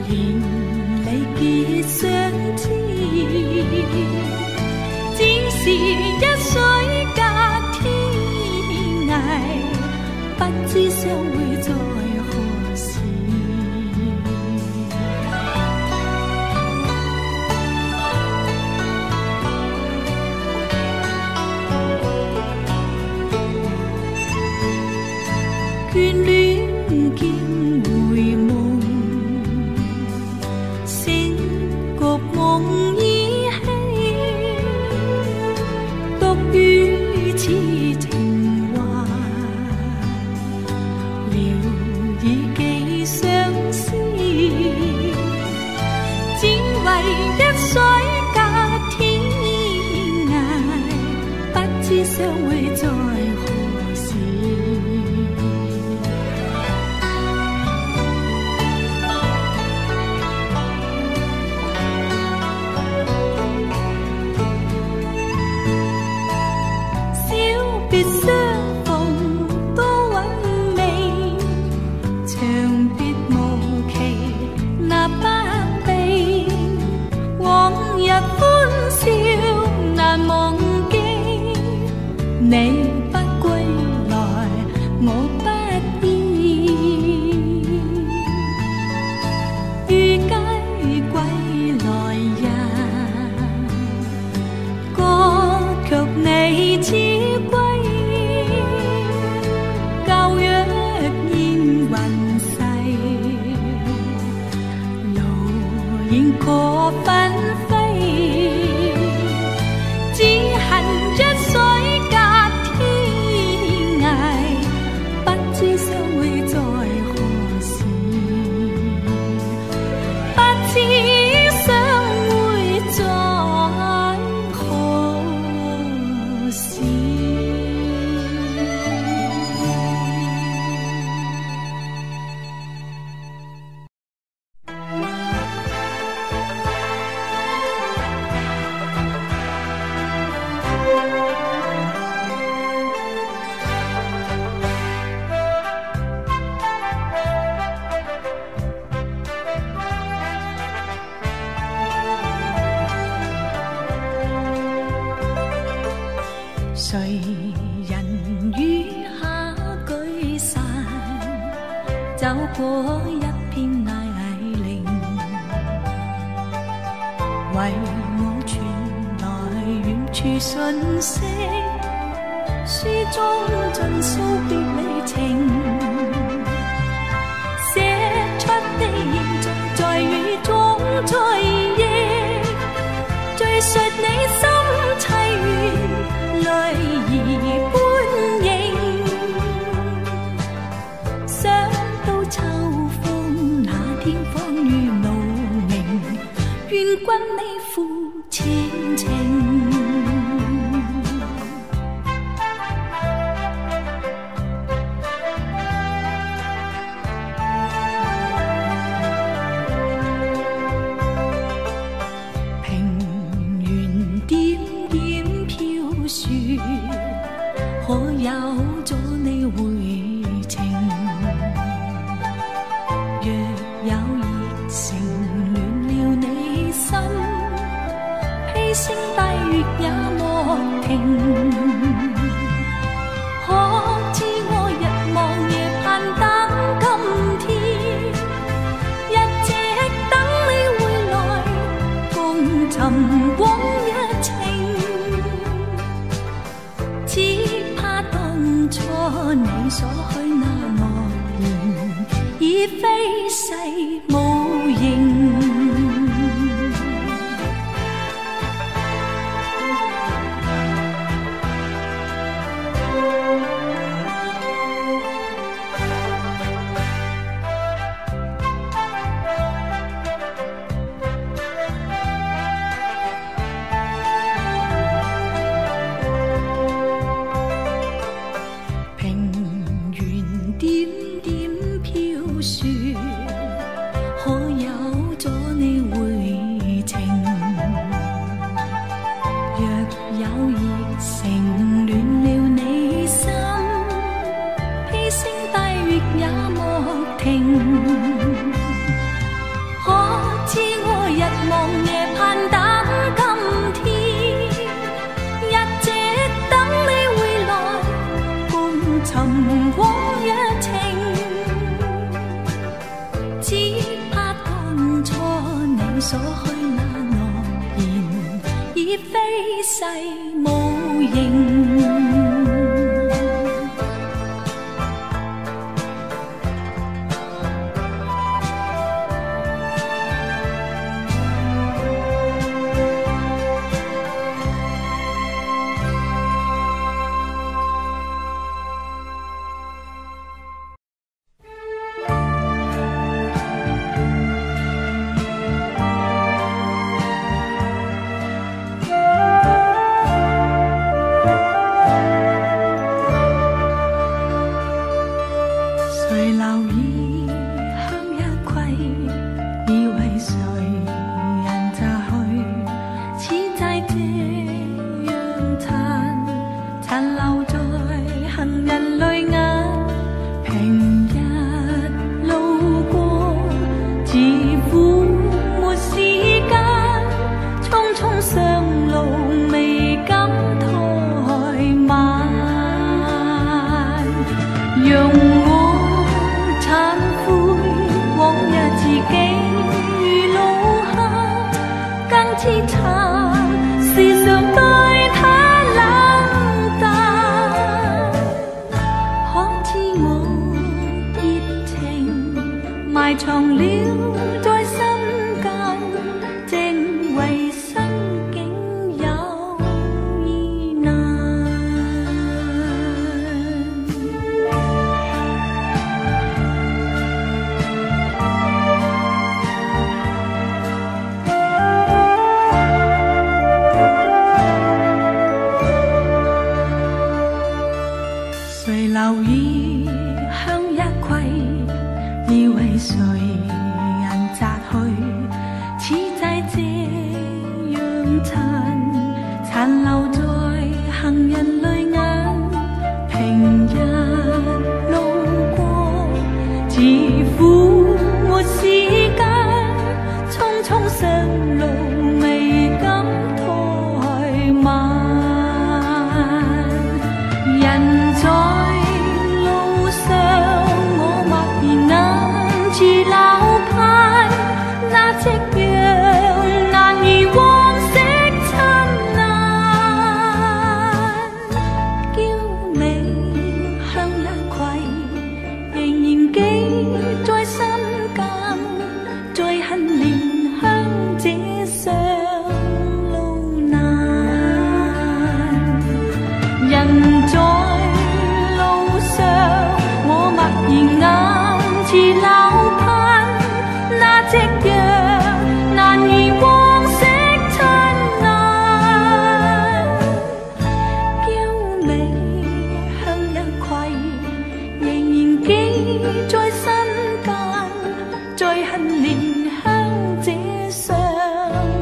連理結相知，只是一水隔天涯，不知相會在何時。眷戀見回夢，醒覺夢依稀，獨語似情話，聊以寄相思，只為一水隔天涯，不知相會在何時。別相逢多韻味，長別無期那不避，往日歡笑難忘記，你不歸來我不依，於街歸來日，覺卻你似歸。可紛飛，只恨一水隔天涯，不知相會在何時，不知相會在何時。誰人於下舉傘，走過一片泥濘，為我傳來遠處訊息，書中盡訴別離情，寫出的現在在雨中追憶，敘述你心凄怨，淚兒般盈，想到秋風那天風雨怒鳴，願君你負前程。可有咗你回程？若有熱誠暖了你心，披星戴月也莫停。可知我日望夜盼等今天，一直等你回來，共尋往日情。初你所許那諾言，已非世無形。點點飄雪，可像所許那諾言，已非世無形。誰留意香一窺，以為誰人乍去，此際這樣殘留在行人淚眼。平日路過，似乎沒時間，匆匆上路未敢怠慢，讓我慚悔往日自己如路客，更痴慘時常對他冷淡。可知我熱情埋藏了在心間，正為生境有意難。誰留意香一窺，以為誰人摘去，此際這樣殘留在行人淚眼。平日路過，似乎沒時間，匆匆上路未敢怠慢。人在路上，我默然眼似流盼，那夕陽難以往昔燦爛。嬌美香一窺，仍然記在心間，再恨憐香這上路難。人在路上，我默然眼似流盼，那夕陽難以往昔燦爛。嬌美香一窺，仍然記在心間，再恨憐香這上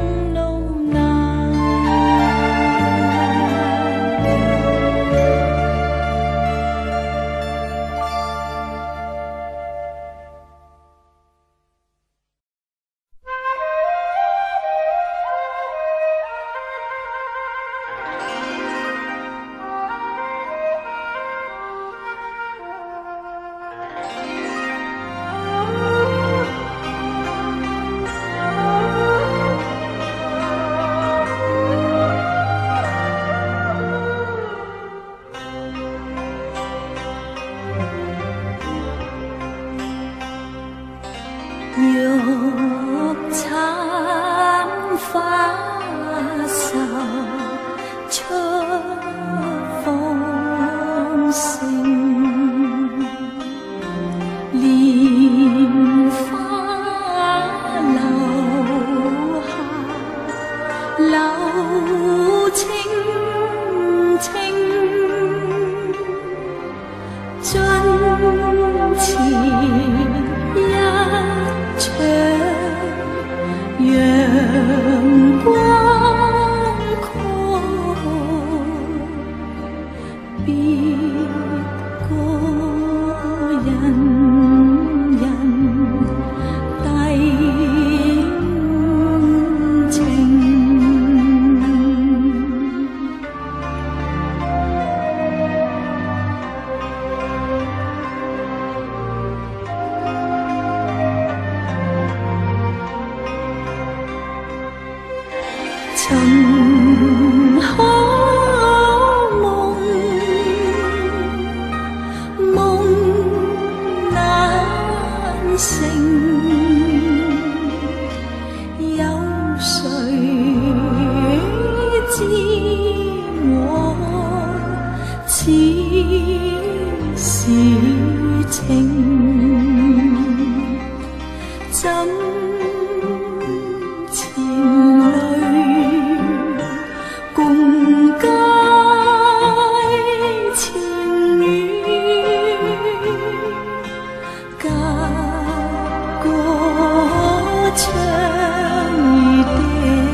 可梦，梦难成。此是情，怎前泪共解情缘，隔过窗地。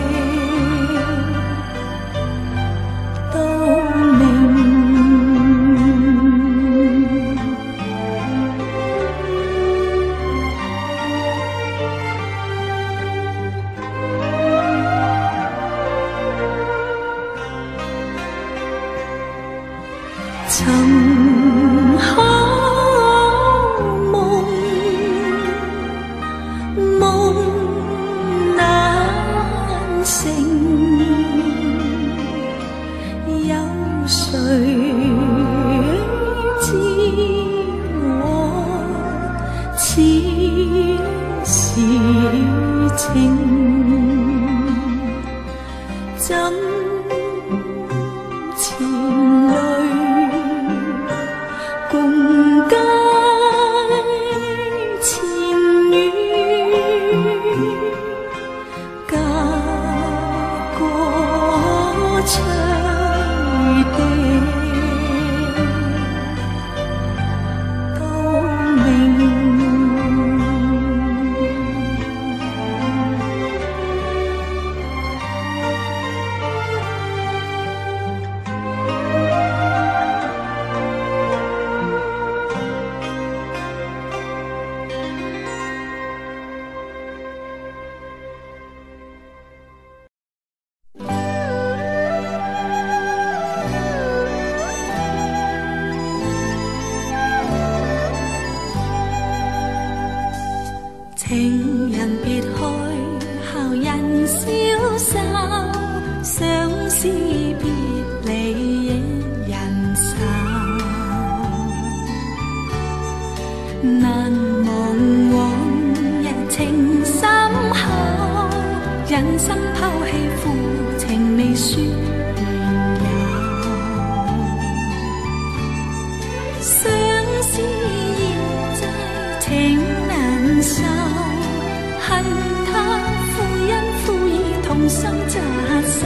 曾可梦，梦难成，有谁知我此是情？怎前泪共解情缘，隔过窗地都明。情人别开，后人消瘦，相思别离亦人愁。难忘往日情深厚，忍心抛弃负情未说缘由。相思现在情难受。恨他负因负义，同心扎手。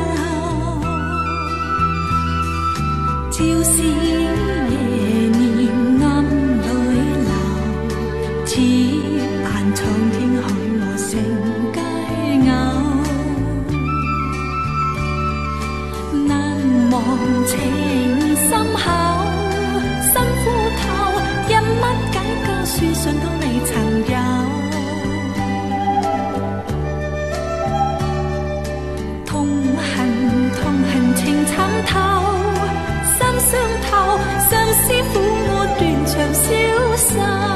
照是夜念暗里流，似扮苍天许我成佳偶。难忘情深厚，辛苦透，因乜解救书信都未曾有。情惨透，心傷透，相思苦我斷腸消瘦。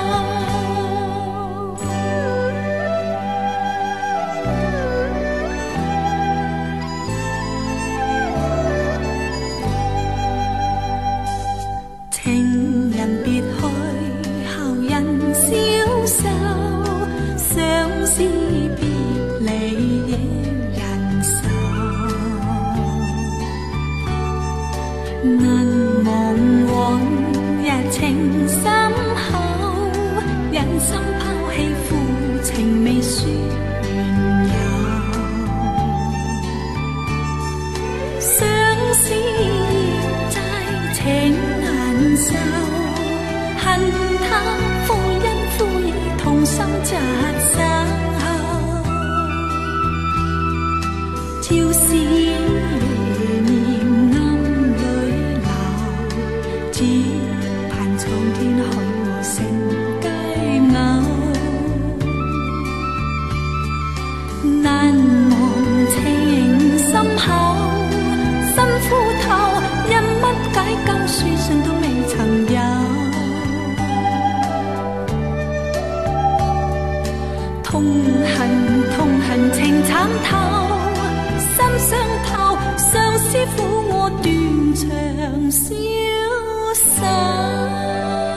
情人別去，後人消瘦，相思別離亦人愁。難忘往日情深厚，忍心拋棄負情未說緣由。相思現在情難受，恨他負因負義，同心扎手。照是只盼蒼天許我成佳偶，難忘情深厚，辛苦透，因乜解救書信都未曾有。痛恨情慘透， 心相透，相思苦我斷腸消散。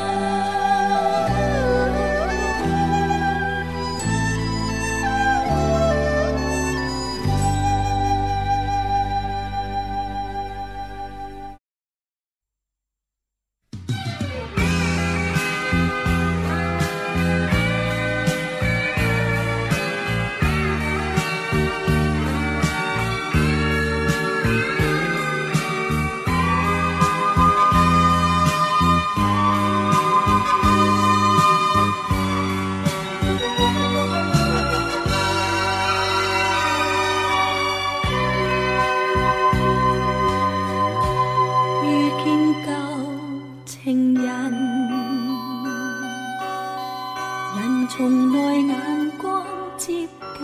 從內眼光接近，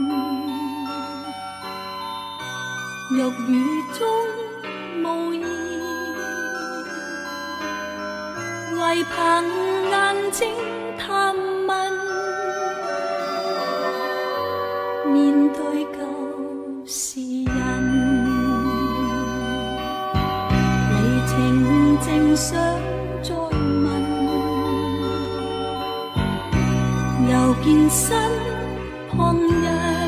肉語中無言，唯憑眼睛探問，面對舊時人，離情正想再問。又見身旁人，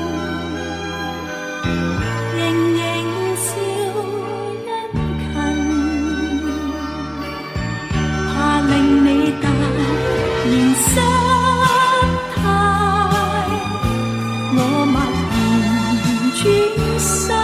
盈盈笑殷勤，怕令你突然失態，我默然轉身。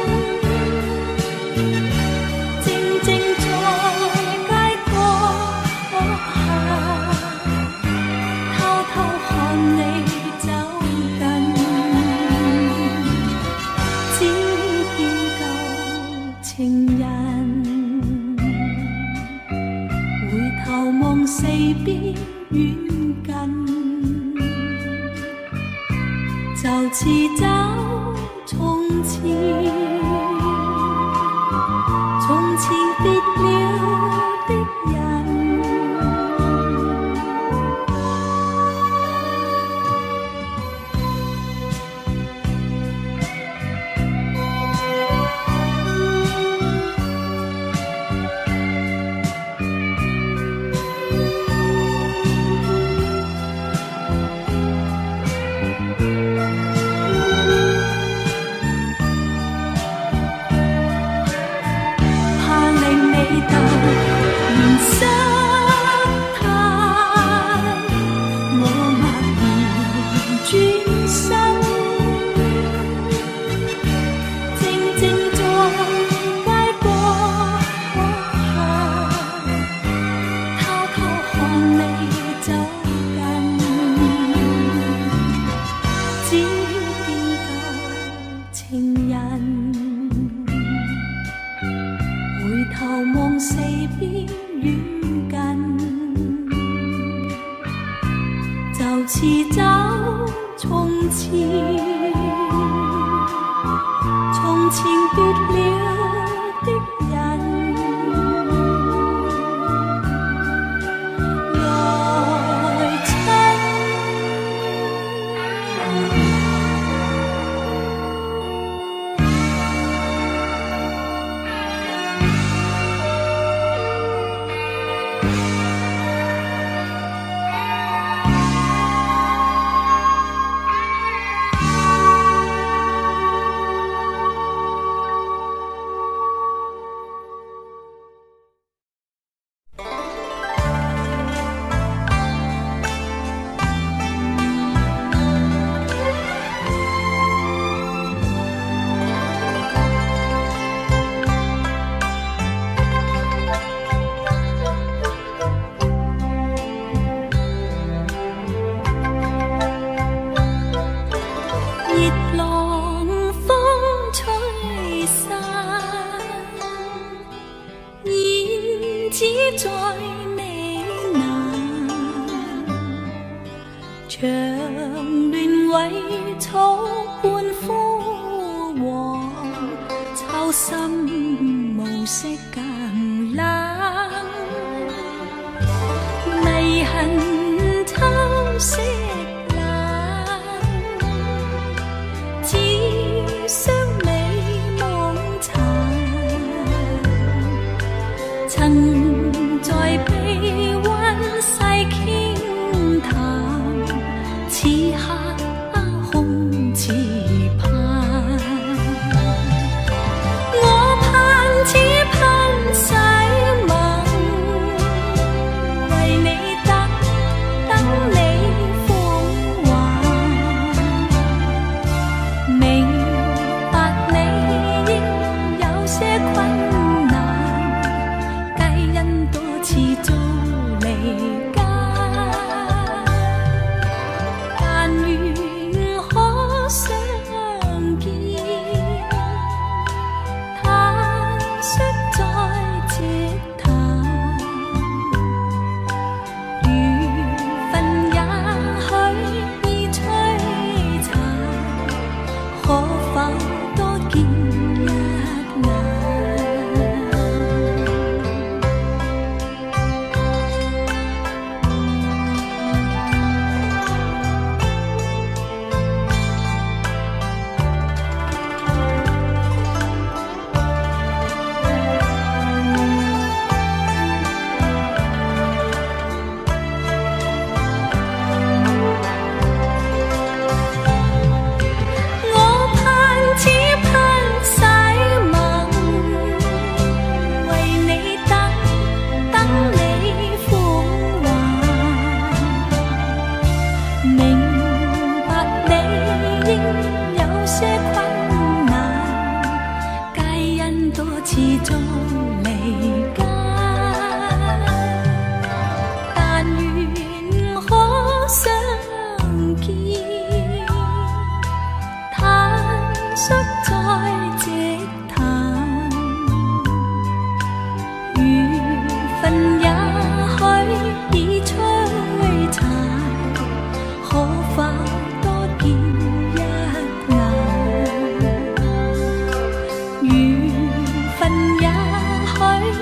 四邊遠近，就似找從前，從前別了的人。色冷，只相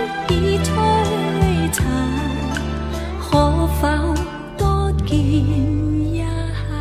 已摧殘，可否多見一眼？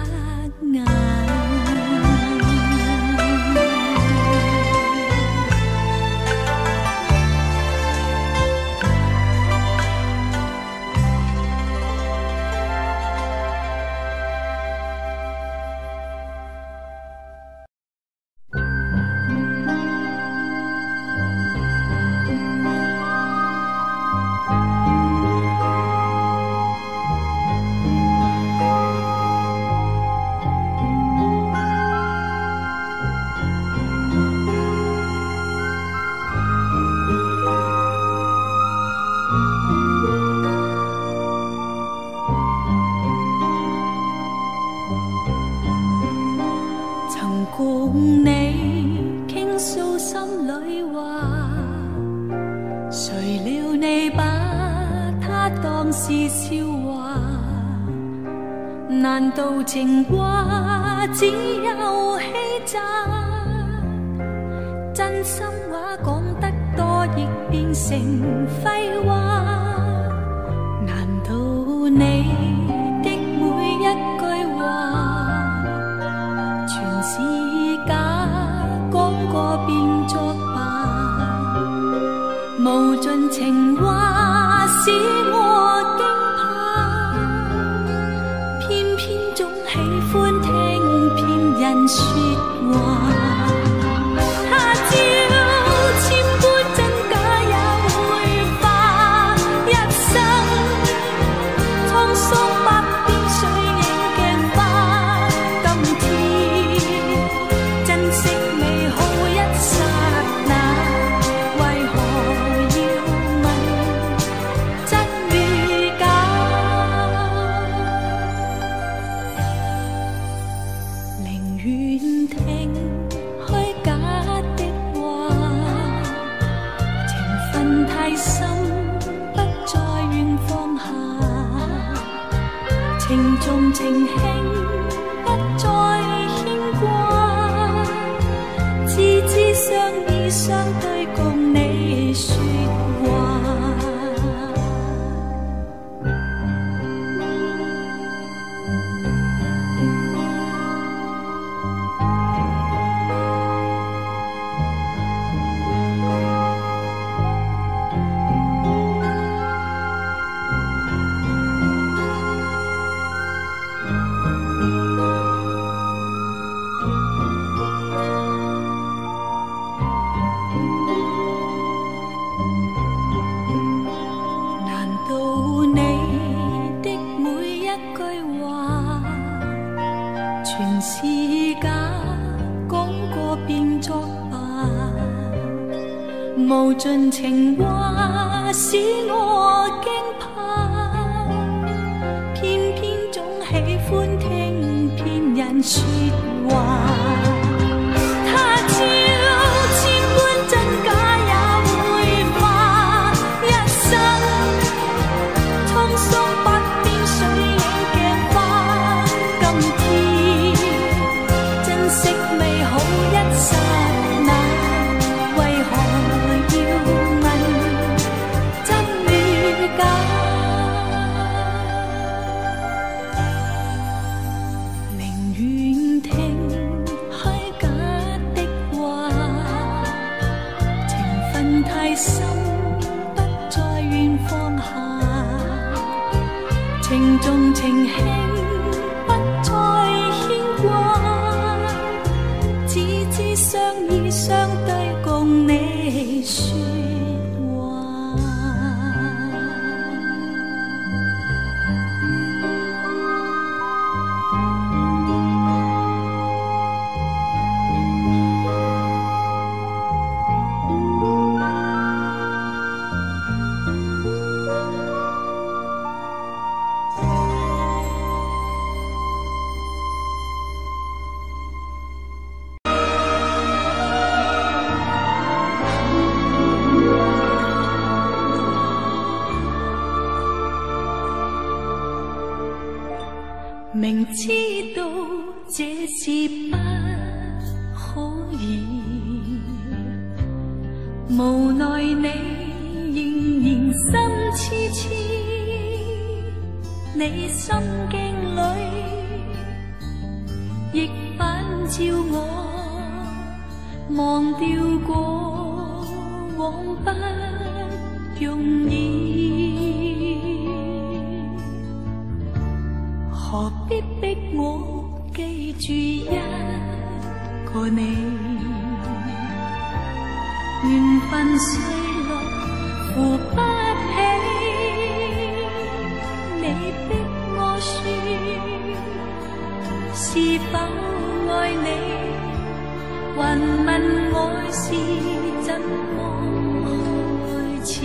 共你傾訴心裏話，誰料你把它當是笑話？難道情話只有欺詐？真心話講得多亦變成廢話？難道你的每一句話全是假，講過便作罷？無盡情話使我驚怕，偏偏總喜歡聽騙人說話。他朝千般真假也會化，一生滄桑百變水影鏡花。今天珍惜美好一剎那，為何要問真與假？寧願聽虛假的話，情分太深，不再願放下，情重情輕，不再牽掛，知知相依相對共你說話。難道你的每一句話全是假，講過便作罷？無盡情話使我驚怕，偏偏總喜歡聽騙人說話。他朝千般真假也會化，一生滄桑百變水影鏡花。今天珍惜美好一剎那，為何要問真與假？寧願聽虛假的話，情分太深，不再願放下，情重情輕，不再牽掛，只知相依相對共你說話。明知道這是不可以，無奈你仍心痴痴，你心境里亦反照我，忘掉过往不容易，何必逼我记住一个你？缘分碎落扶不起，你逼我说是否爱你，还问爱是怎么开始。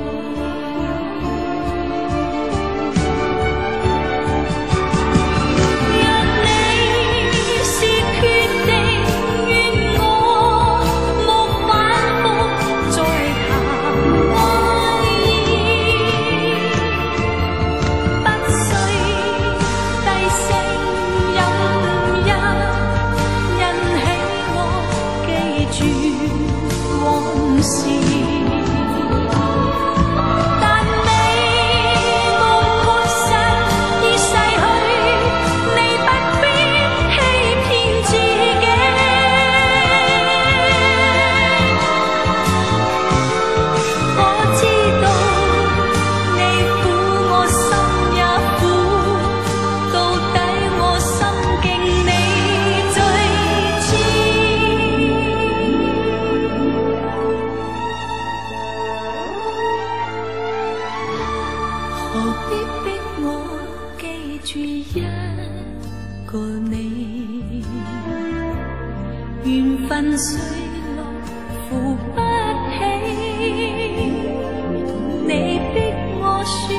碎落扶不起，你逼我说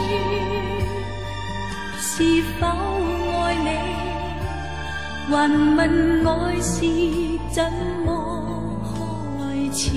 是否爱你，还问爱是怎么开始。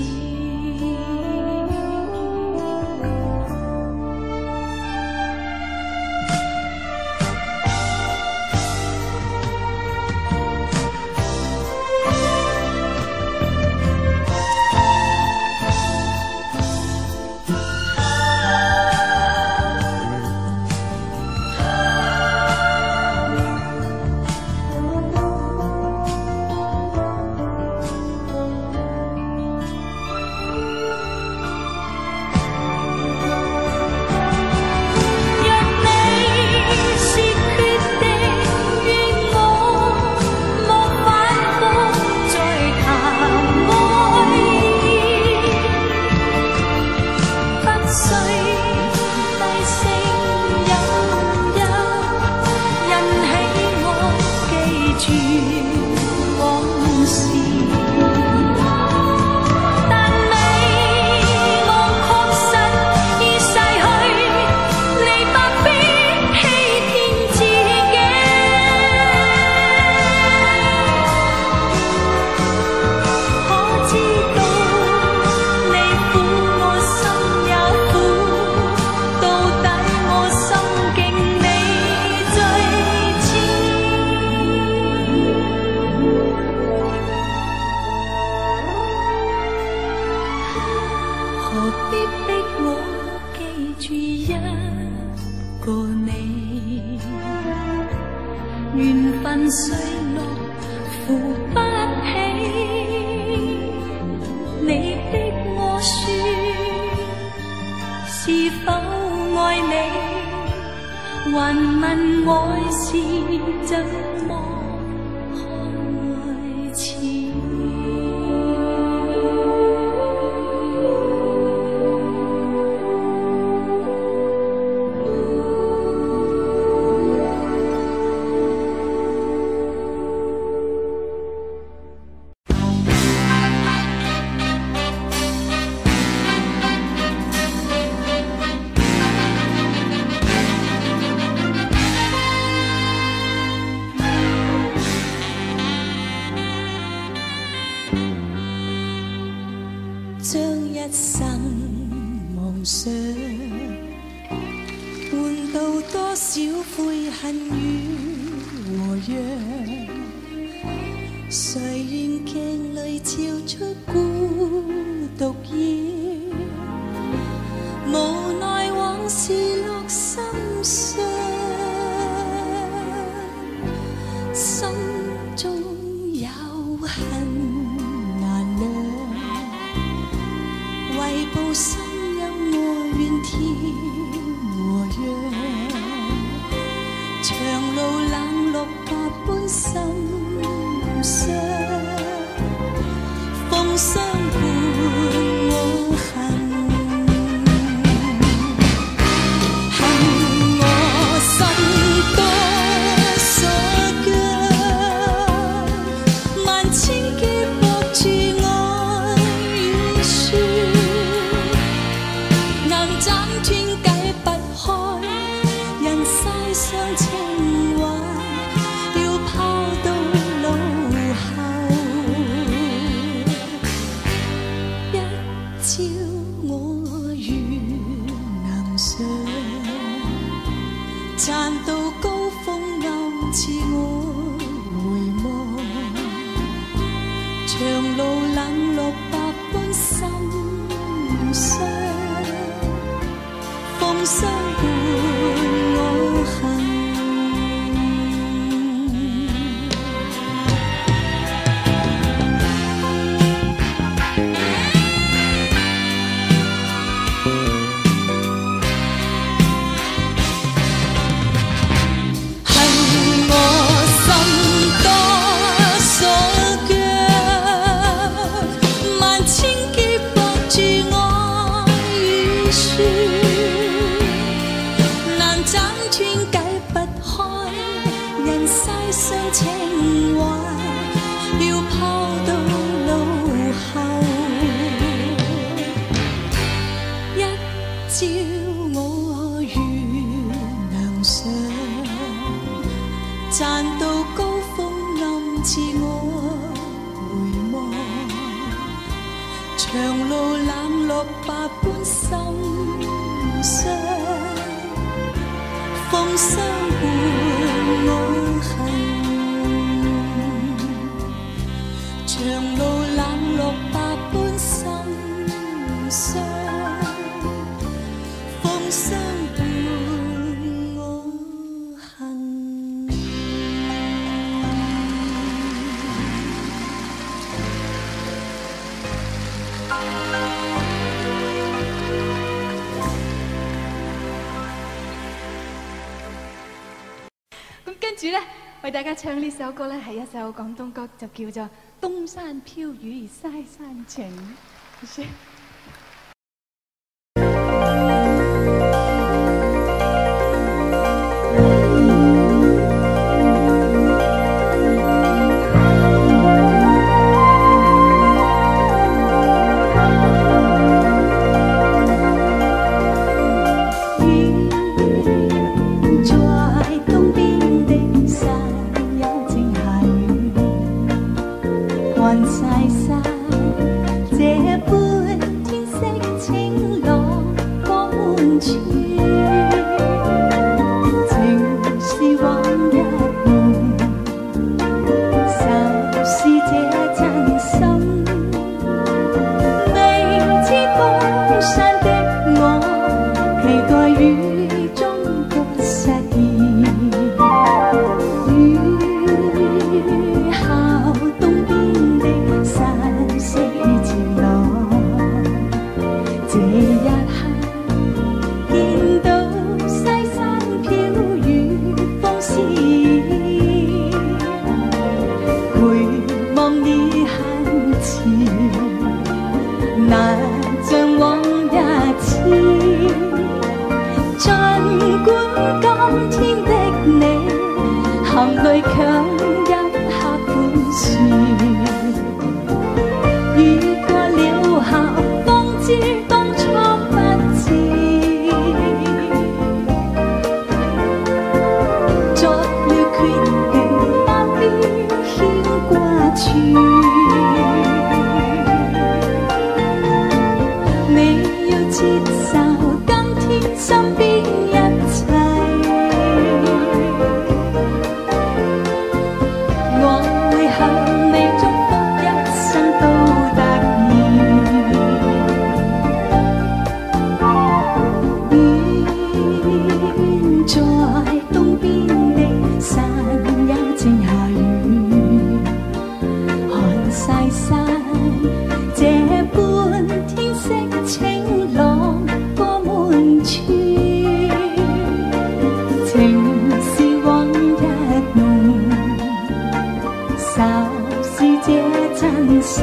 缘分碎落扶不起，你逼我说是否爱你，还问爱是怎么开始。 将一生妄想，换到多少悔恨与和让？谁愿镜里照出孤独样？无奈。 心有我願天和月，長路冷落百般心傷，風霜伴我行。賺到高峰暗刺我回望，長路冷落百般心傷，風霜伴我行。情懷要拋到腦後，一朝我如能上，賺到高峰暗刺我回望，長路冷落百般心傷，風霜伴我行。長路冷落百般心傷，風霜伴我行。 咁跟住咧，為大家唱呢首歌咧，係一首廣東歌，就叫做《東山飄雨西山晴》。 是这真心。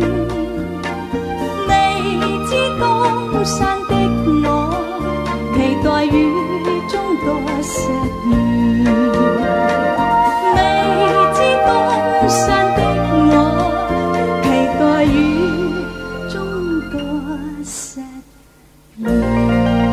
你知東山的我，期待雨中多失眠。你知東山的我，期待雨中多失眠。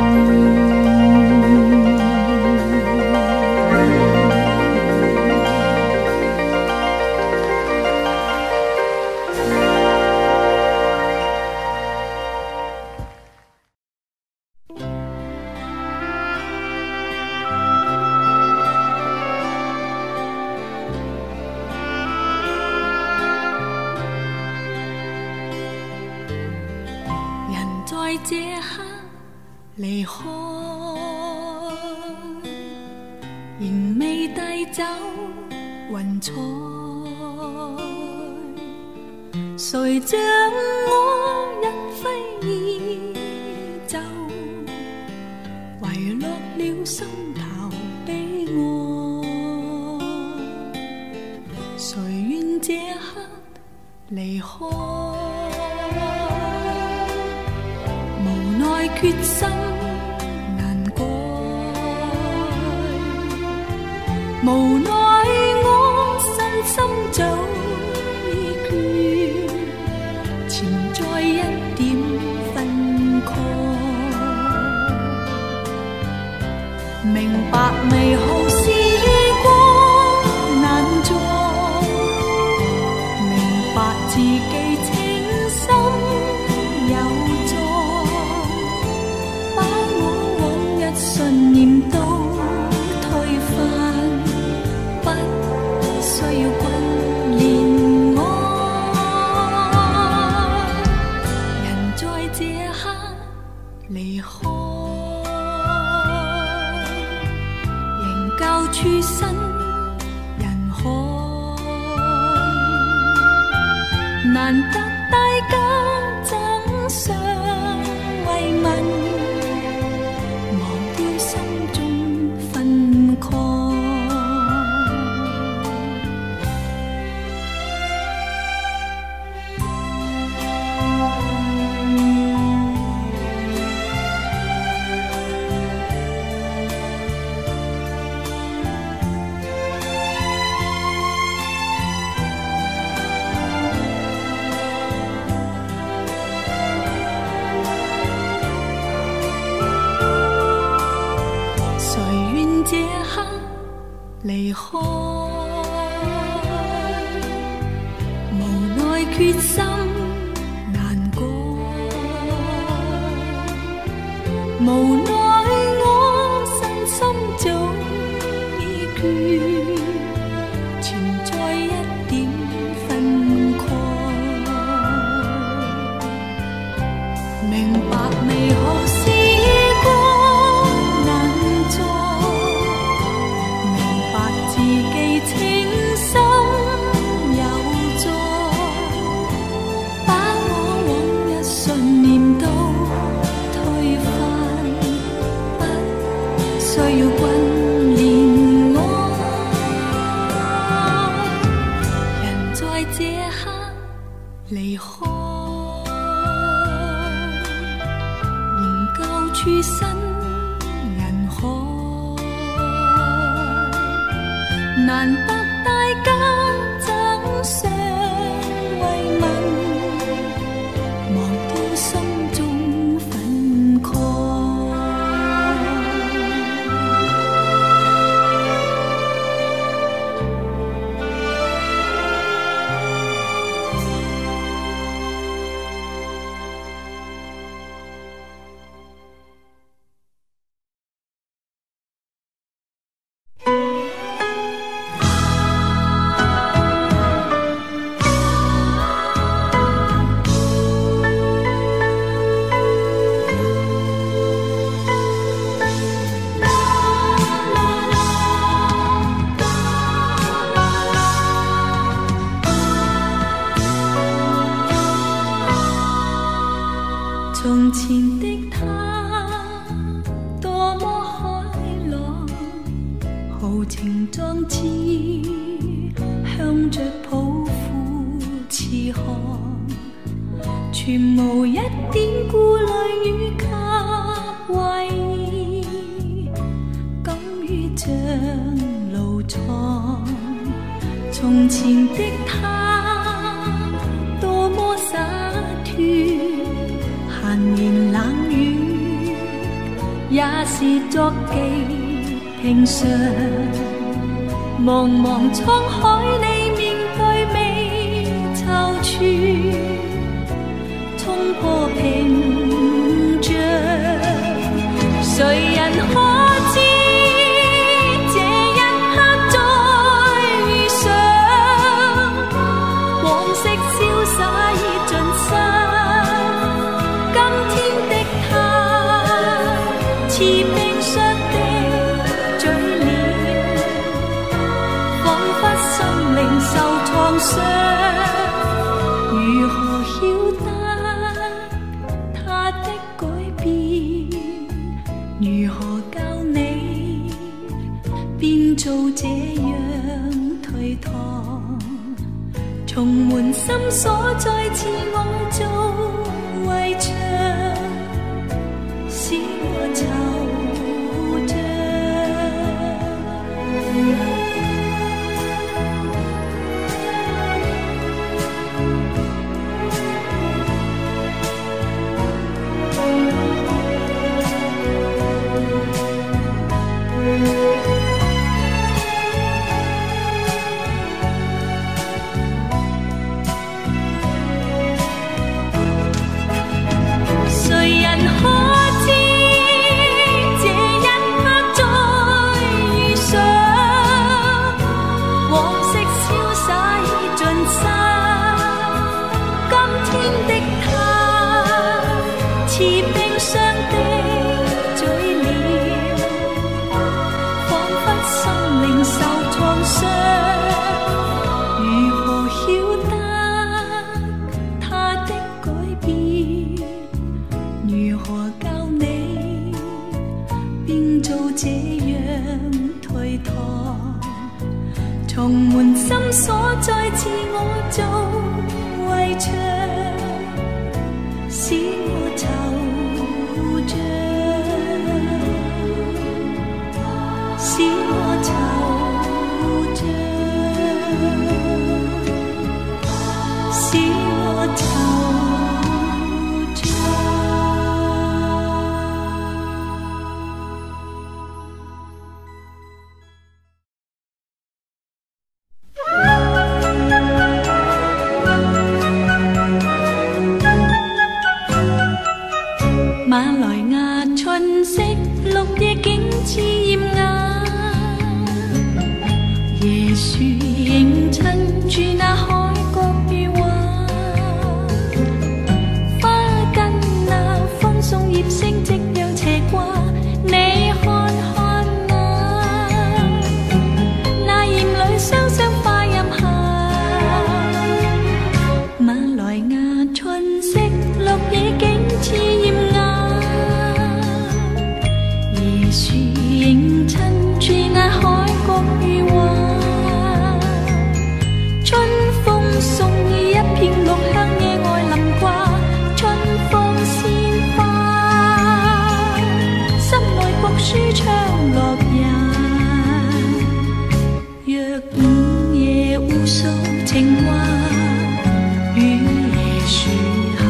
在這刻離開，仍未帶走雲彩，誰將我一揮衣袖，遺落了心頭悲哀，誰願這刻離開，決心難改，無奈我身心早已倦，潛在一點分開，明白美好時光難再，明白自己情深有錯，信念都推翻，不需要君憐愛。人在這刻離開，仍舊處身人海，難得大家爭相慰問。離開，無奈決心難改，無奈我身心早已倦，存在一點分開，明白美好時光難再，自己情深有在，把我往日信念都推翻，不需要君憐愛。人在這刻離開，仍舊處身人海，難得大家爭相慰問，忘掉心中憤慨。從前的他多麼開朗，豪情壯志向着抱負， 全無一點顧慮與給位，敢於將路闖。從前的他多麼灑脫，閒言冷語也是作記平常。茫茫滄海裏面對未躊躇，衝破屏障，誰人可知這一刻再遇上，往昔瀟灑已盡失，今天的他似冰霜的嘴臉，彷彿心靈受創傷，如何曉得他的改變？如何教你變做這樣頹唐？重門心鎖在自我做圍牆，使我惆悵。誰人可知這一刻再遇上，往昔瀟灑已盡失，今天的他似冰霜的嘴臉，彷彿心靈受創傷，如何曉得他的改變？如何教你變做這樣頹唐？重門心鎖在自我做圍牆，使我惆悵，使我惆悵，使我惆悵。馬來亞春色，綠野景致豔雅，椰樹映襯住那海角與畫，花跟那風送葉聲夕陽斜掛，你看看那艷女雙雙花蔭下，馬來亞春色，綠野景致豔雅。樹映襯住那海角與畫，春風送你一片綠香，野外淋掛春風鮮花，心內國書唱樂也，若午夜互訴情話於椰樹下，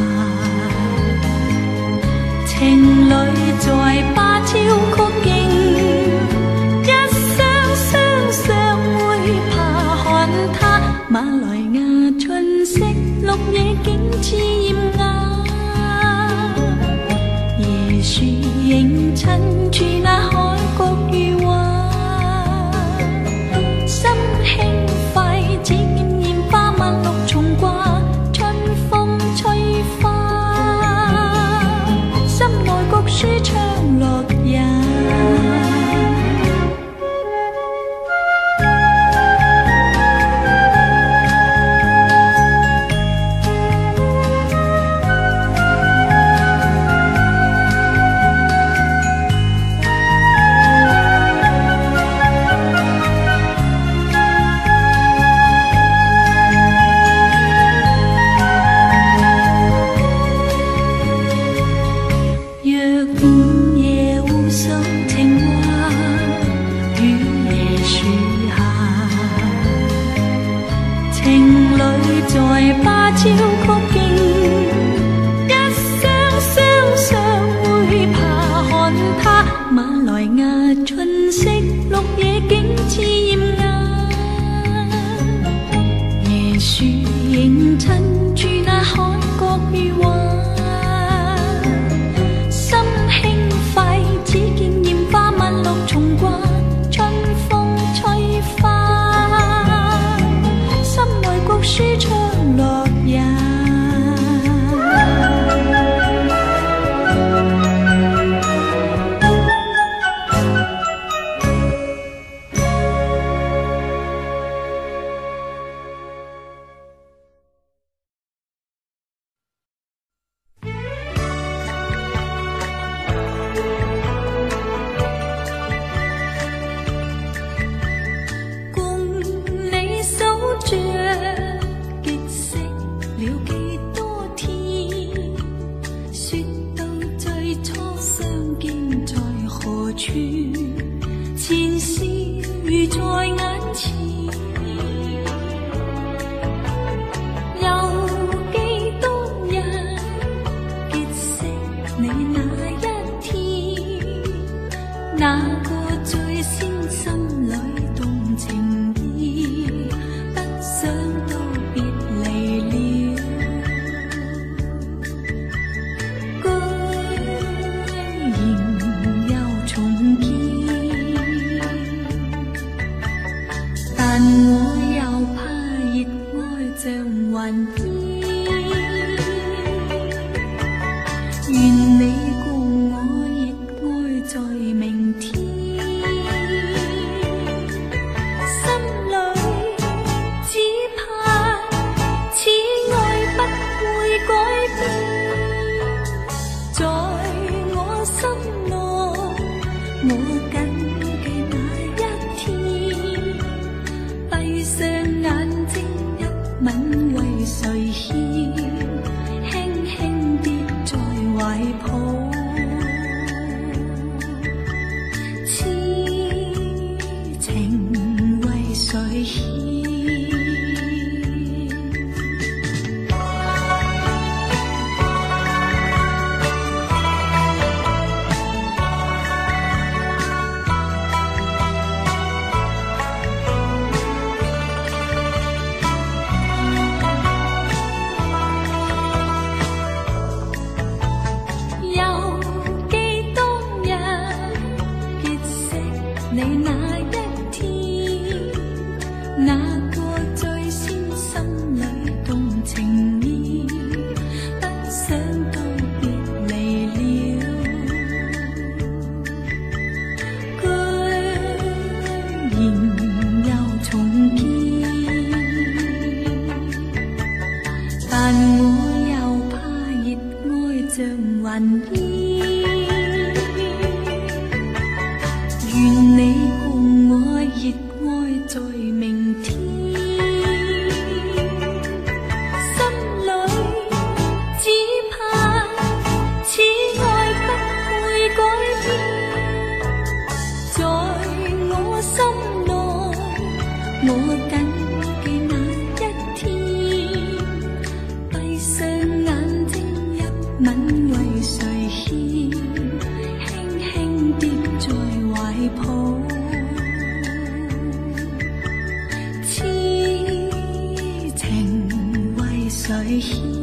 情侶在芭蕉曲徑，一雙雙相會爬看他。馬來亞春色，綠野景致豔雅，椰樹映襯住那海角與畫，心輕快只見豔花萬綠重掛，春風吹花，心內國書唱樂也。 趁住那海角與畫，心輕快，只見艷花萬綠重掛，春風吹花，心內國書出落日。前事如在眼前，有幾多人結識你那一天，那個最先心裏動情意，不想都別離了，居然又重見。但我又怕熱愛像雲煙，願你共我熱愛在明天，心裏只怕此愛不會改變，在我心內我緊記那一天，閉上眼睛一吻為誰獻，輕輕跌在懷抱，痴情為誰獻？你那一天，那個最先心裏動情意，不想都別離了，居然又重見，但我又怕熱愛像雲煙，願你共我熱愛在明天，心裏只怕此愛不會改變，在我心內我緊記那一天，閉上眼睛一吻為誰獻，輕輕跌在懷抱，痴情為誰獻？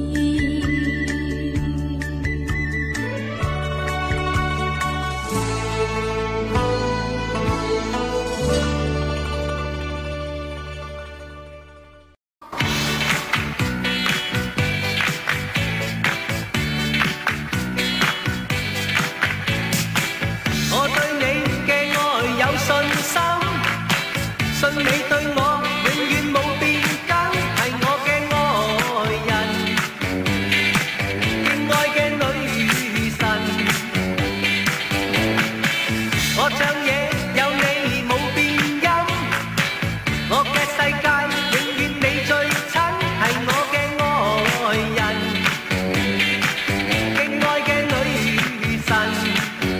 我對你嘅愛有信心，信你對我永遠冇變更，係我嘅愛人，敬愛嘅女神。我唱嘢有你冇變音，我嘅世界永遠你最親，係我嘅愛人，敬愛嘅女神。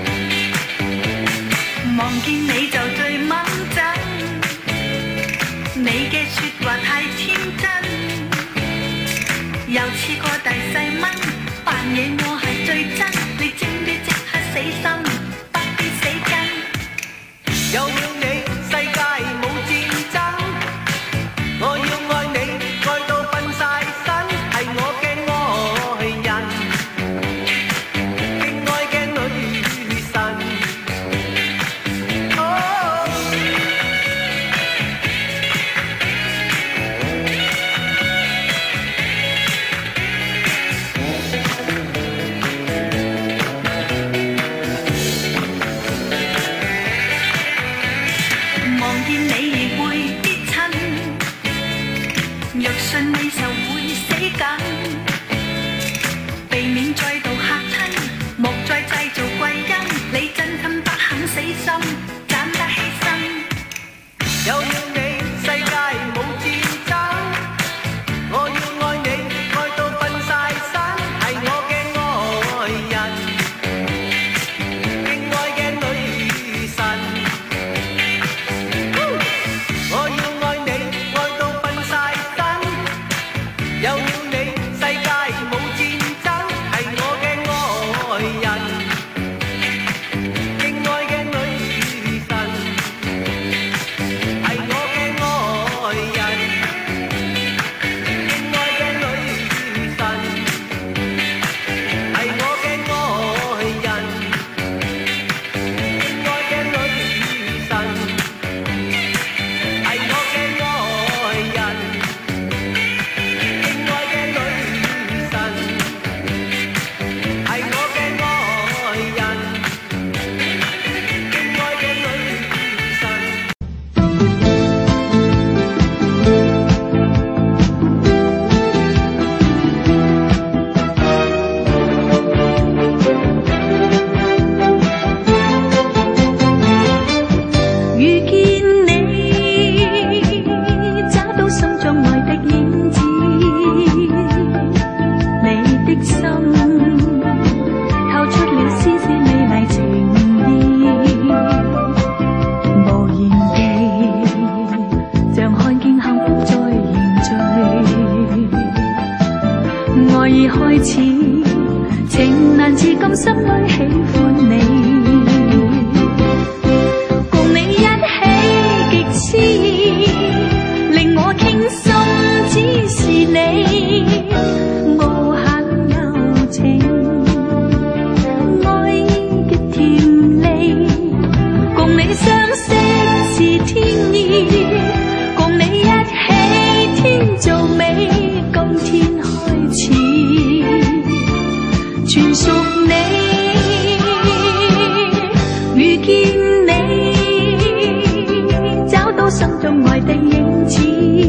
望見你就最掹陣，你嘅説話太天真，又似個大細蚊，扮嘢我係最真，你知唔知即刻死心，不必死根。有了你，世界冇戰爭，我要愛你愛到瞓晒身。 开始，情难自禁，心里喜欢你，共你一起极痴，令我倾心只是你，无限柔情，爱极甜蜜，共你相识是天意，共你一起天造美，今天开始全属你，遇见你，找到心中爱的影子，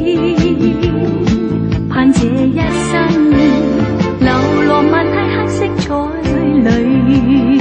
盼这一生流落漫太黑色彩里。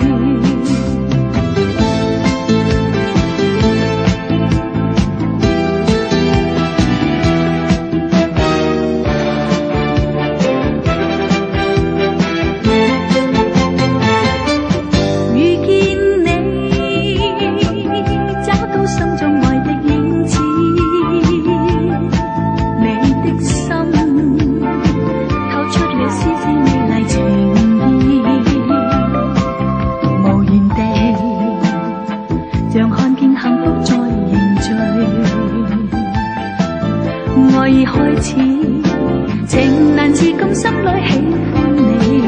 爱已开始，情难自禁，心里喜欢你，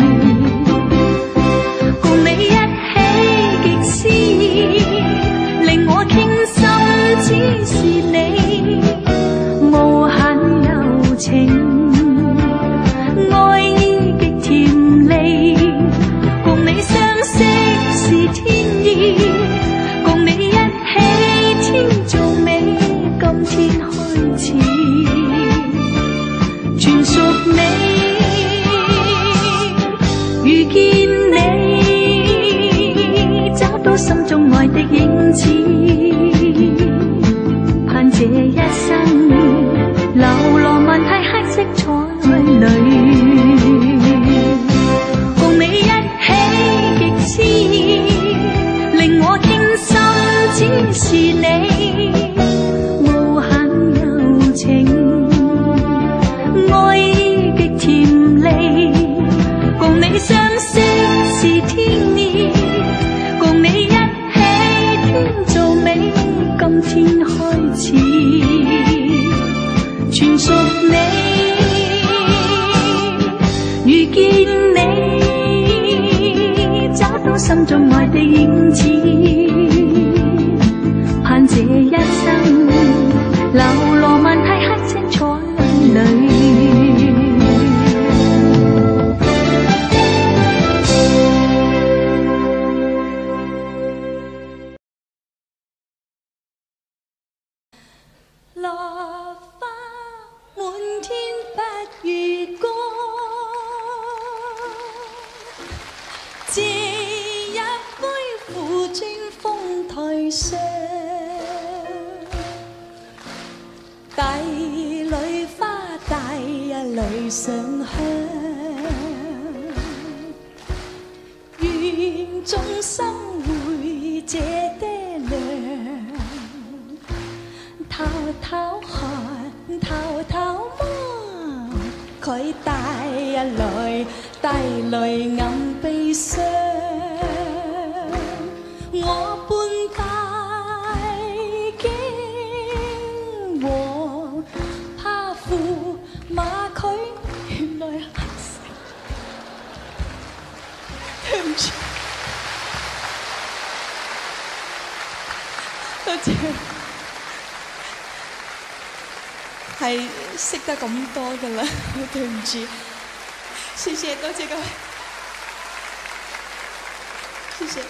共你一起极痴，令我倾心只是你，无限柔情，爱意极甜蜜，共你相识是天意，共你一起天造美，今天开始全属你，遇見你，找到心中愛的影子，盼這一生流落漫太黑色彩裏，共你一起極痴，令我傾心只是你，無限柔情，愛意極甜蜜，共你相識是天意，共你一起天造美，今天開始全屬你，遇見你，找到心中愛的影子，盼這一生流落漫太黑色彩裏。 落花滿天不如歌，借一杯苦尊風台上，帝女花帶淚上香，願眾生會這爹娘，偷偷看，偷偷望，佢帶淚暗悲傷，我半帶驚惶，怕駙馬佢原來黑色，對唔住，多謝。係識得咁多㗎啦，對唔住，謝謝，多謝各位，謝謝。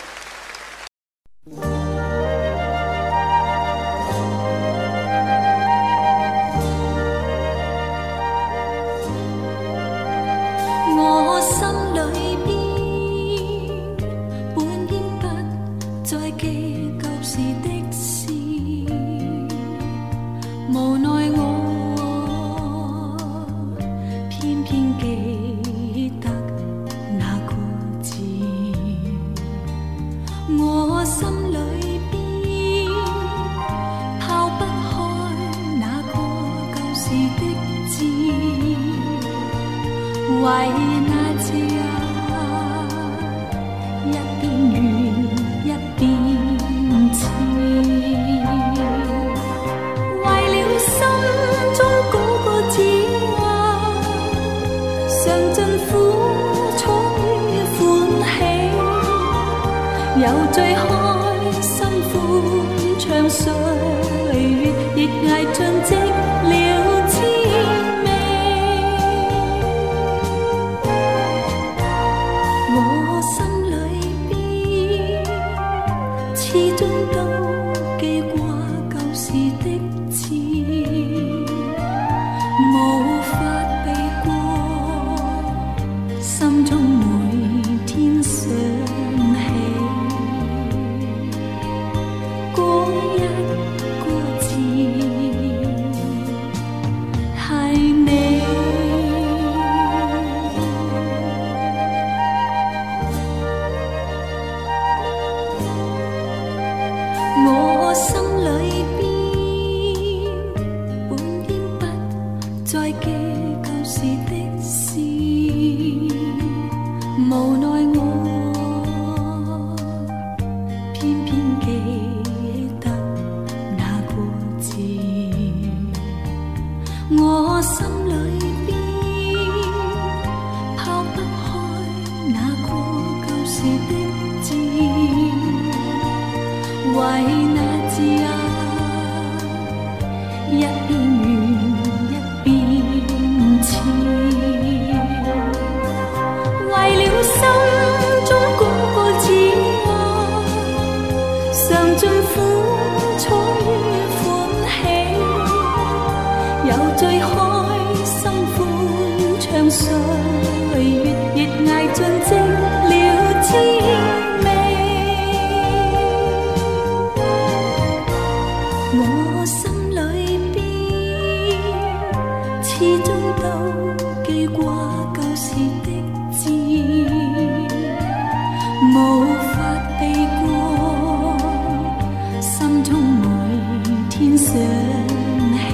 我心裏邊本應不再記舊時的事，無奈我記得那個字，我心裏邊拋不開那個舊時的字， 有最開心歡暢歲月，亦捱盡寂了滋味。我心裏邊始終都記掛舊時的字，無法避過心中每天想。我心裏邊本應不再記舊時的事，無奈我偏偏記得那個字。我心裏邊拋不開那個舊時的字，為那字啊，一邊緣一邊痴，為了心中嗰個字啊，嘗盡苦楚與歡喜，有最開心歡暢歲月，亦捱盡寂了滋味。我心裏邊始終都記掛舊時的字，無法避過心中每天想起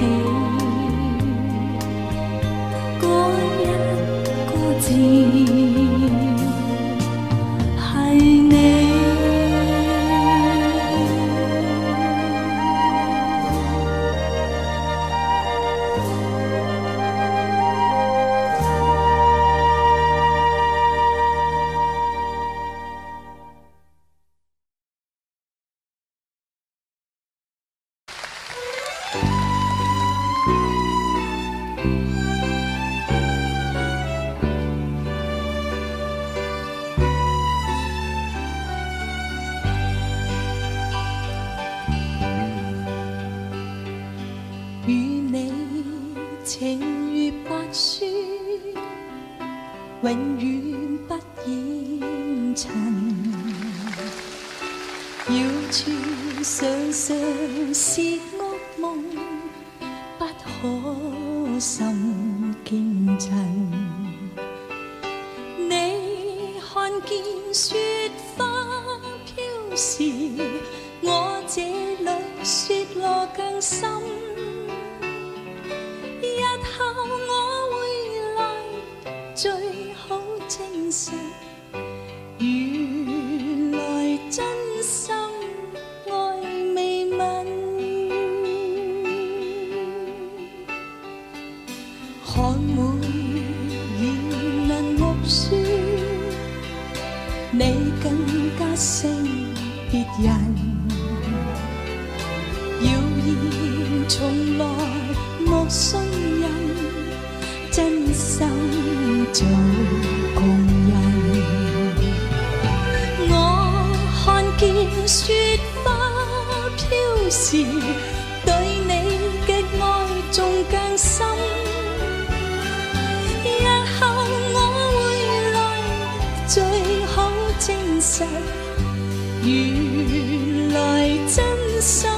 嗰一個字，係你。與你情如白雪，永遠不染塵。遙傳常常是惡夢，不可甚見塵。你看見雪花飄時，我這裏雪落更深。最好證實，原來真心愛未泯。看每言能目說，你更加勝別人。謠言從來莫信任，真心做共人。我看見雪花飄時，對你嘅愛仲更深。日後我會來最好證實，原來真心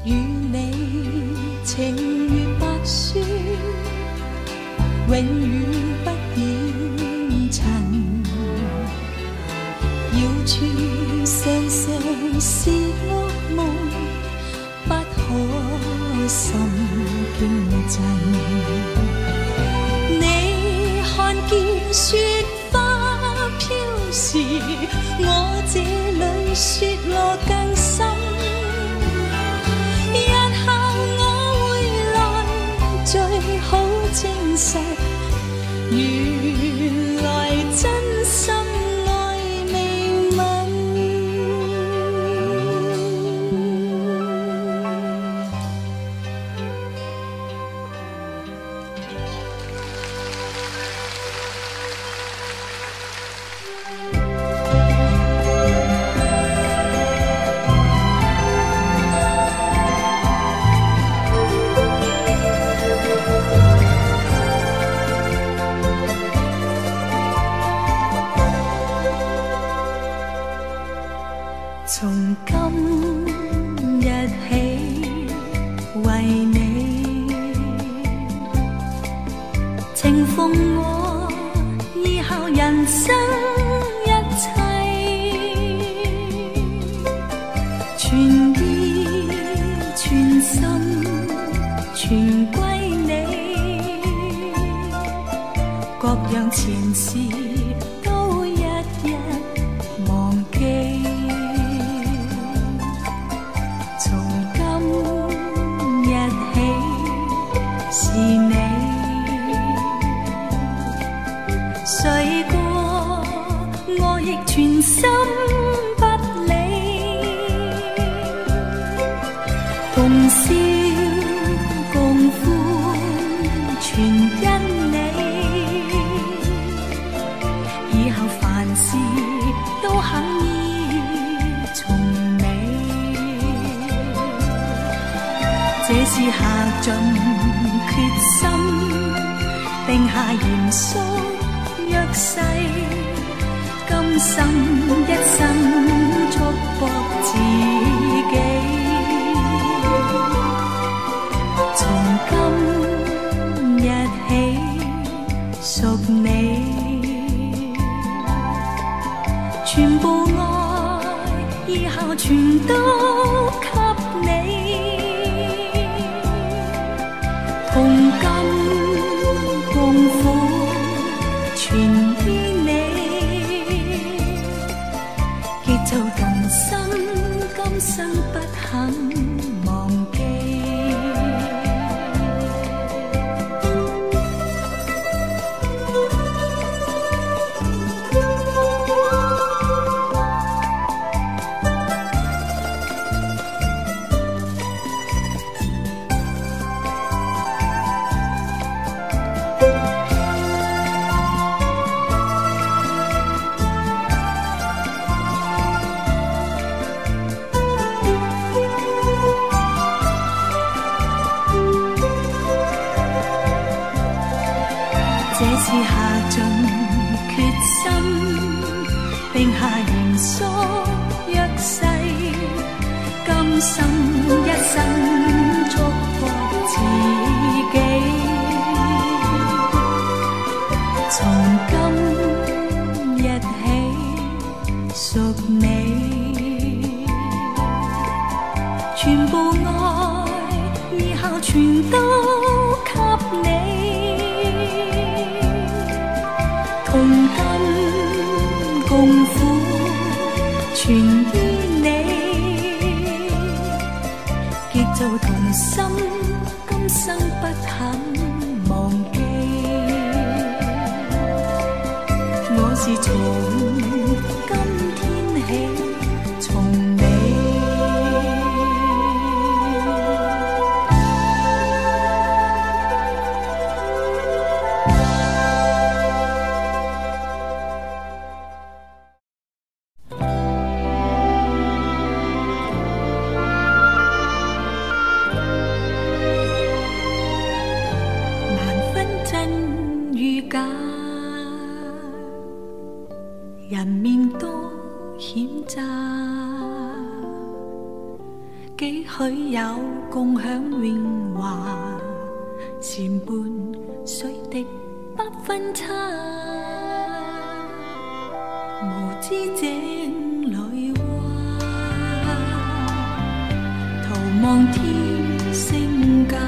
與你情如白雪，永遠不染塵。遙傳常常是噩夢，不可心驚震。你看見雪花飄時，我這裏雪落更深。日後我回來，最好證實，原來真心愛未泯。 從今日起，為你情逢我以後人生一切，全意全心全歸你，各樣前事都一一忘記。是你睡過，我亦全心不理，同笑共歡全因你，以後凡事都肯依從你，這是下盡決心，定下嚴肅約誓，今生一生束縛自己。從今日起屬你，全部愛以後全都給你。同甘共苦，全於你，結就同心，今生不肯忘記。這是下盡決心，定下嚴肅約誓，今生一生束縛自己。從今日起屬你，全部愛以後全都給你。同甘共苦，全於你，結就同心，今生不肯忘記。我是從今天起，從你。人面多險詐， 幾許有共享榮華，前半水滴不分差，無知井裏蛙，徒望天星間，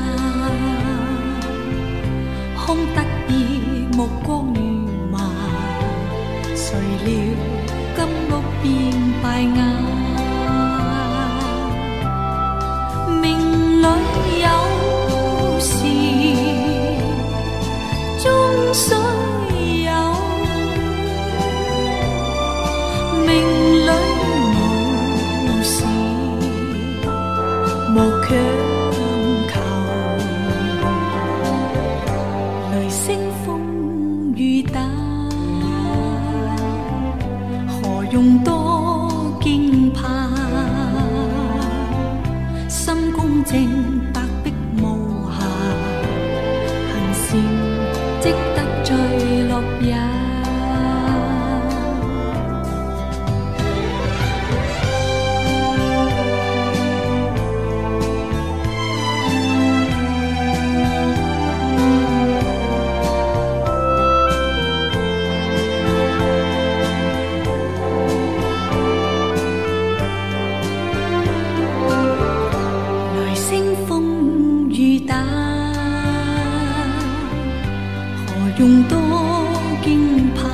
空得意目光如麻，誰料金屋變敗瓦。命裏有時終須有，命裏無時無強求，雷聲風雨打，何用多驚怕？心公正，白璧無瑕，行善積得最樂也。用多驚怕，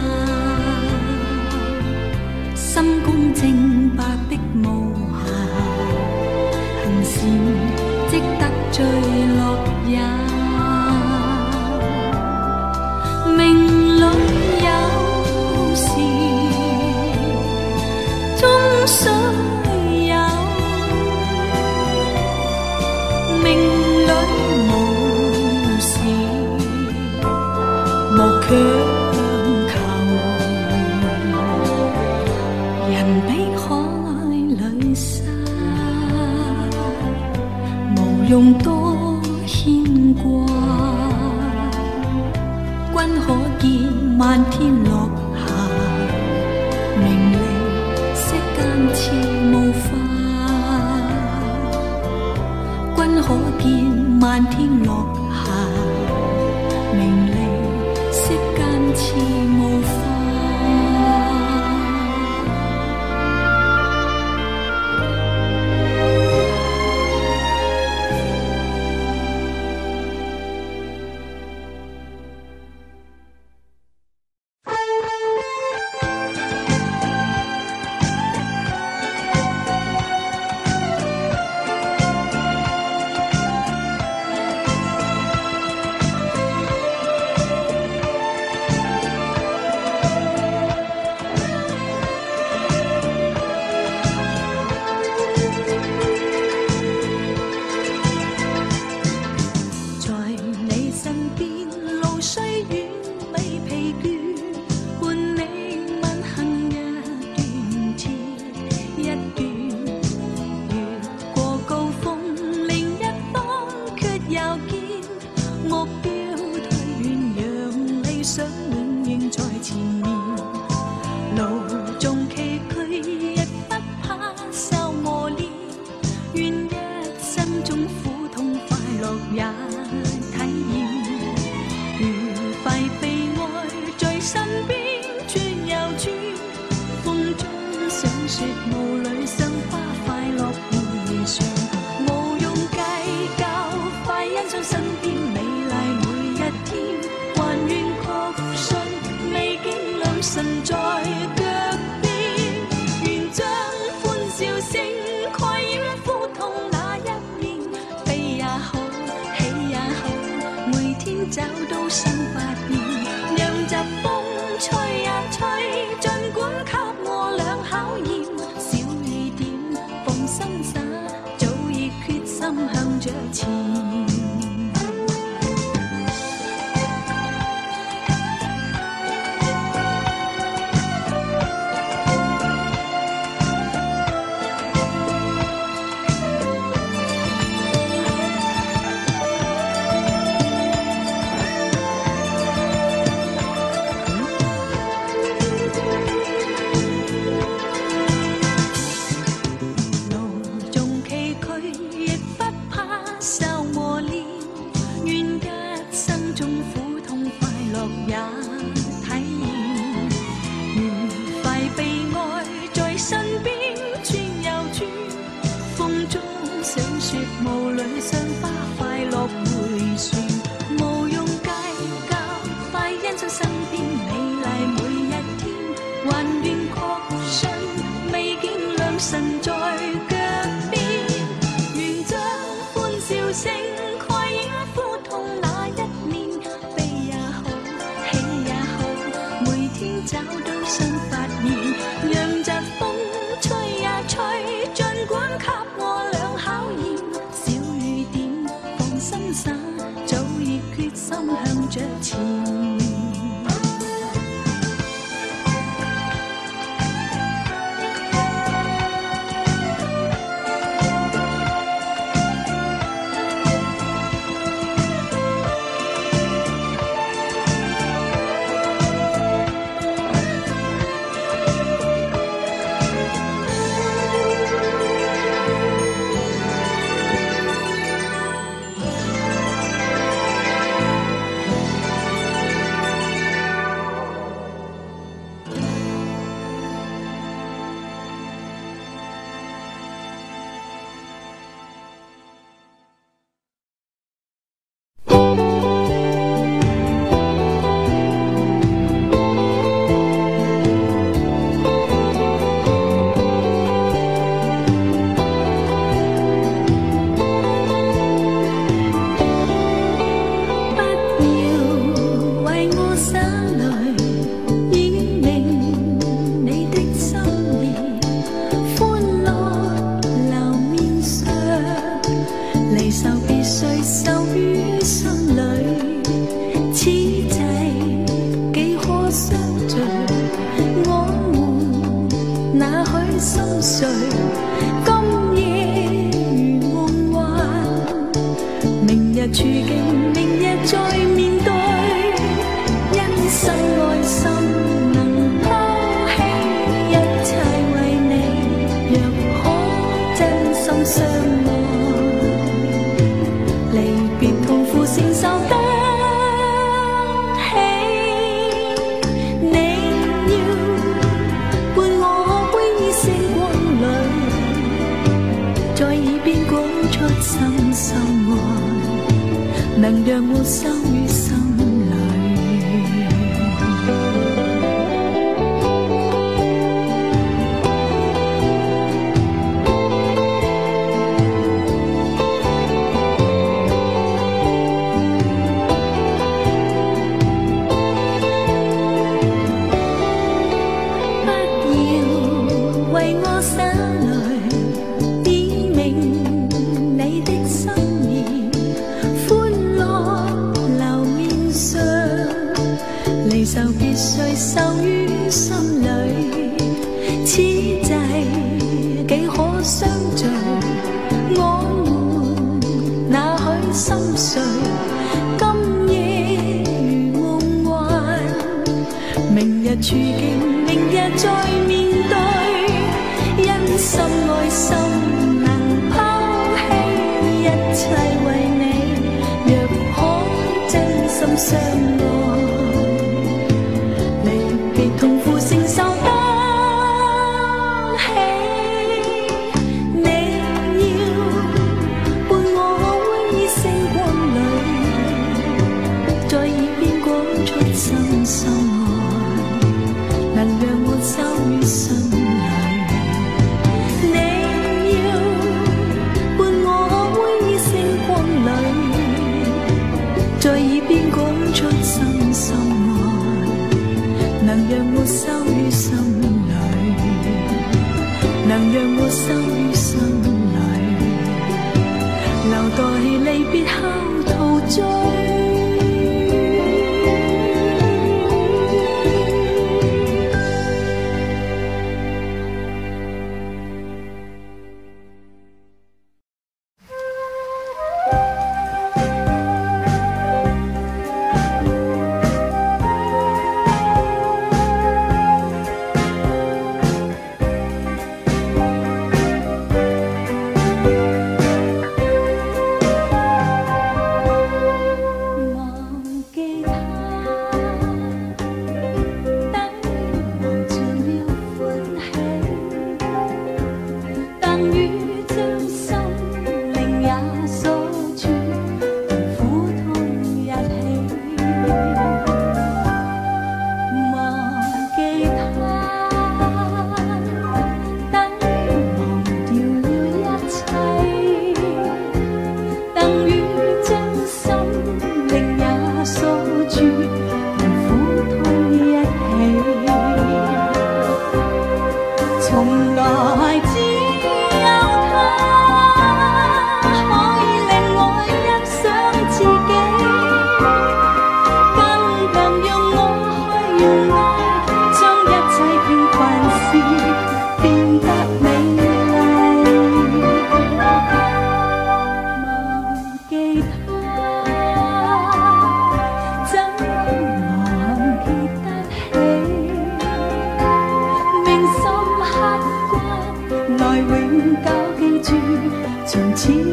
心公正，白璧無瑕，行善積得最樂也。命裏有時終須有，命裏無時無強求，人比海裏沙，無用多牽掛。君可見漫天落霞，名利息間似霧化。君可見漫天落霞，名利息間似霧化。 雪霧裏賞花快樂迴旋，無用計較，快欣賞身邊美麗每一天，還願確信未見良辰在腳邊，願將歡笑聲蓋掩苦痛那一面，悲也好，喜也好，每天找到新發現，讓疾風吹呀吹，儘管給我倆考驗，小雨點放心灑，早已決心向着前。能讓我收於心裏。不要為我灑淚，點明你的心意。離愁別緒收於心裏，此際幾可相聚，我們哪許心碎？今夜如夢幻，明日處境，明日再面對，因心愛心能拋棄一切為你，若可真心相愛。痛苦承受得起，你要伴我偎依星光裏，在耳邊講出真心愛，能讓我收於心裏。你要伴我偎依星光裏，在耳邊講出真心愛，能讓我收於心裏，能讓我收於心裏，留待離別後陶醉。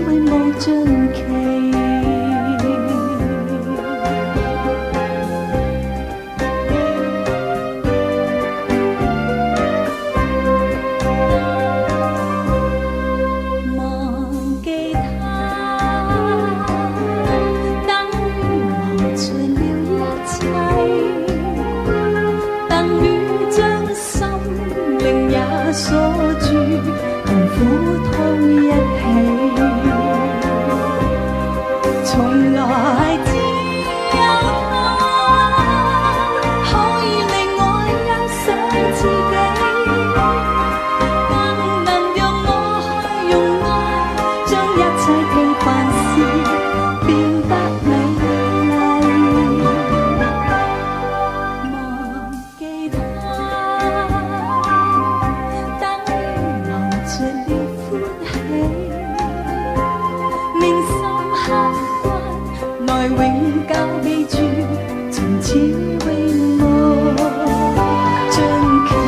無盡期。鎖住同苦痛一起，從來只有他可以令我欣賞自己，更能讓我去用愛將一切平凡事變得美麗。忘記永久記住，從此永無盡期。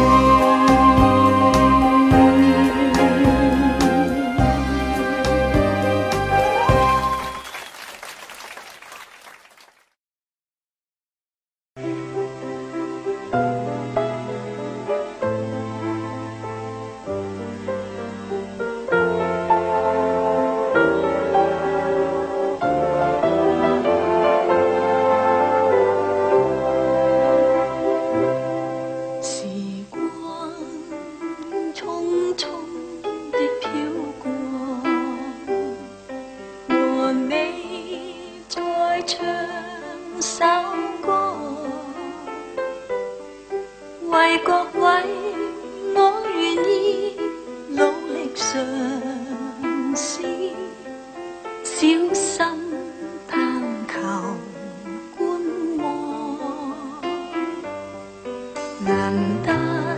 為各位，我願意努力嘗試，小心探求觀望，難得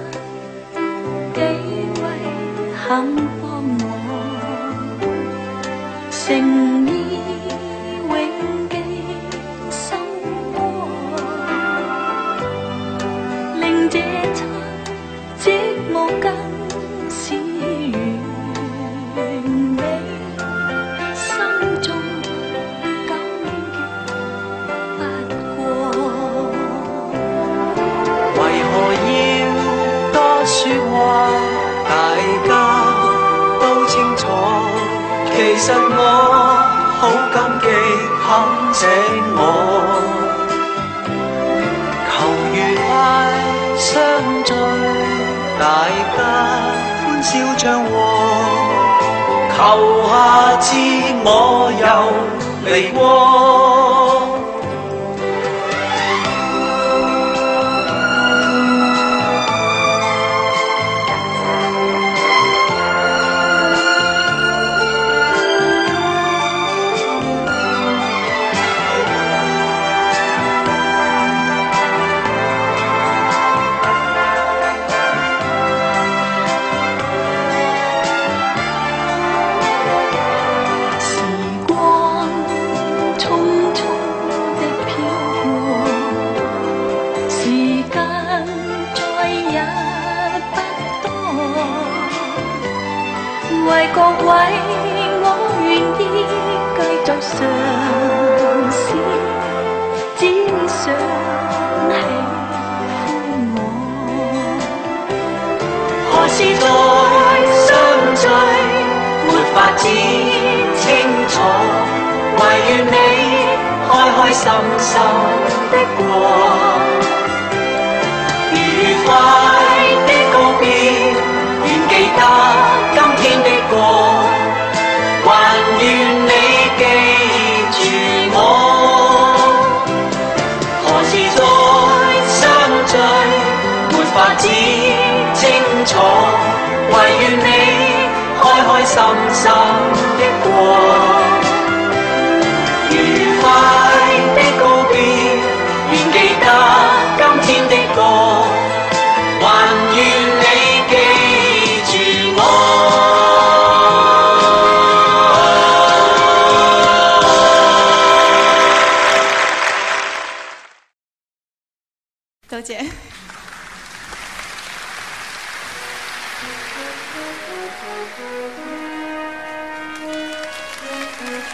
幾位肯幫我，誠意永記心窩，令這場寂寞更是完美，心中感激不過。 為何要多說話？大家都清楚，其實我好感激肯請我，求愉快相聚，大家歡笑祥和，求下次我又嚟過。為各位，我願意繼續嘗試，只想喜歡我。何時再相聚，沒法子清楚，唯願你開開心心的過，愉快的告別，願記得今天的歌，還願你記住我。何時再相聚，沒法子清楚，唯願你開開心心的過，愉快的告別，願記得今天的歌，還願你記住我。 多謝。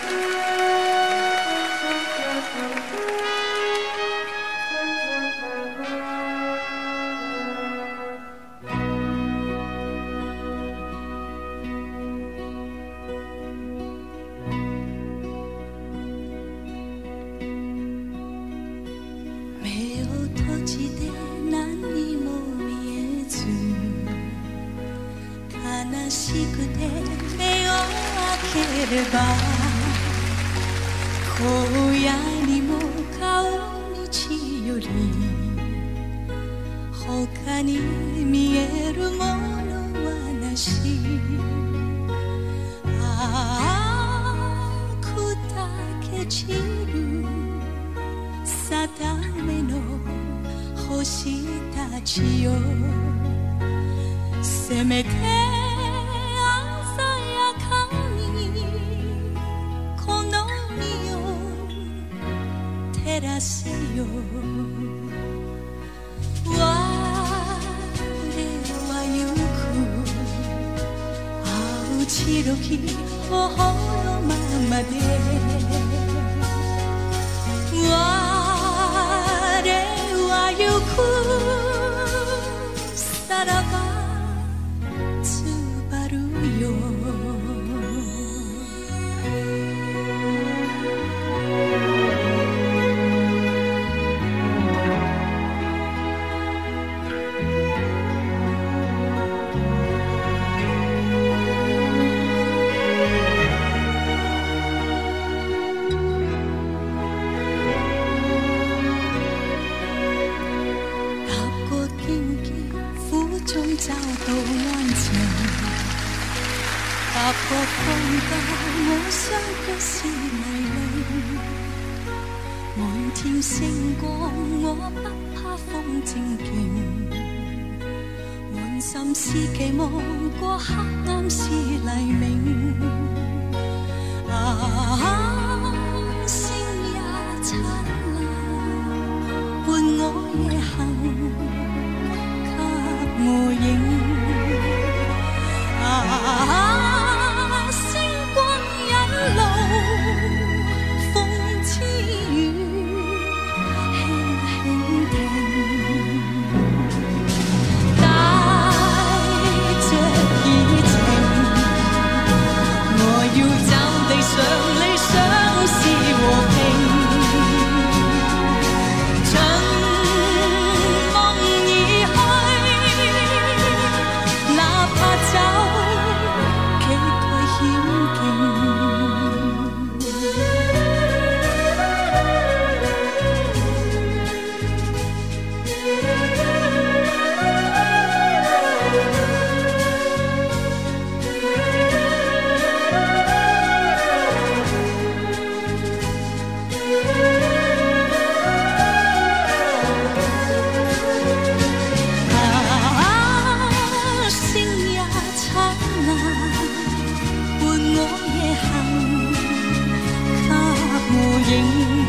影。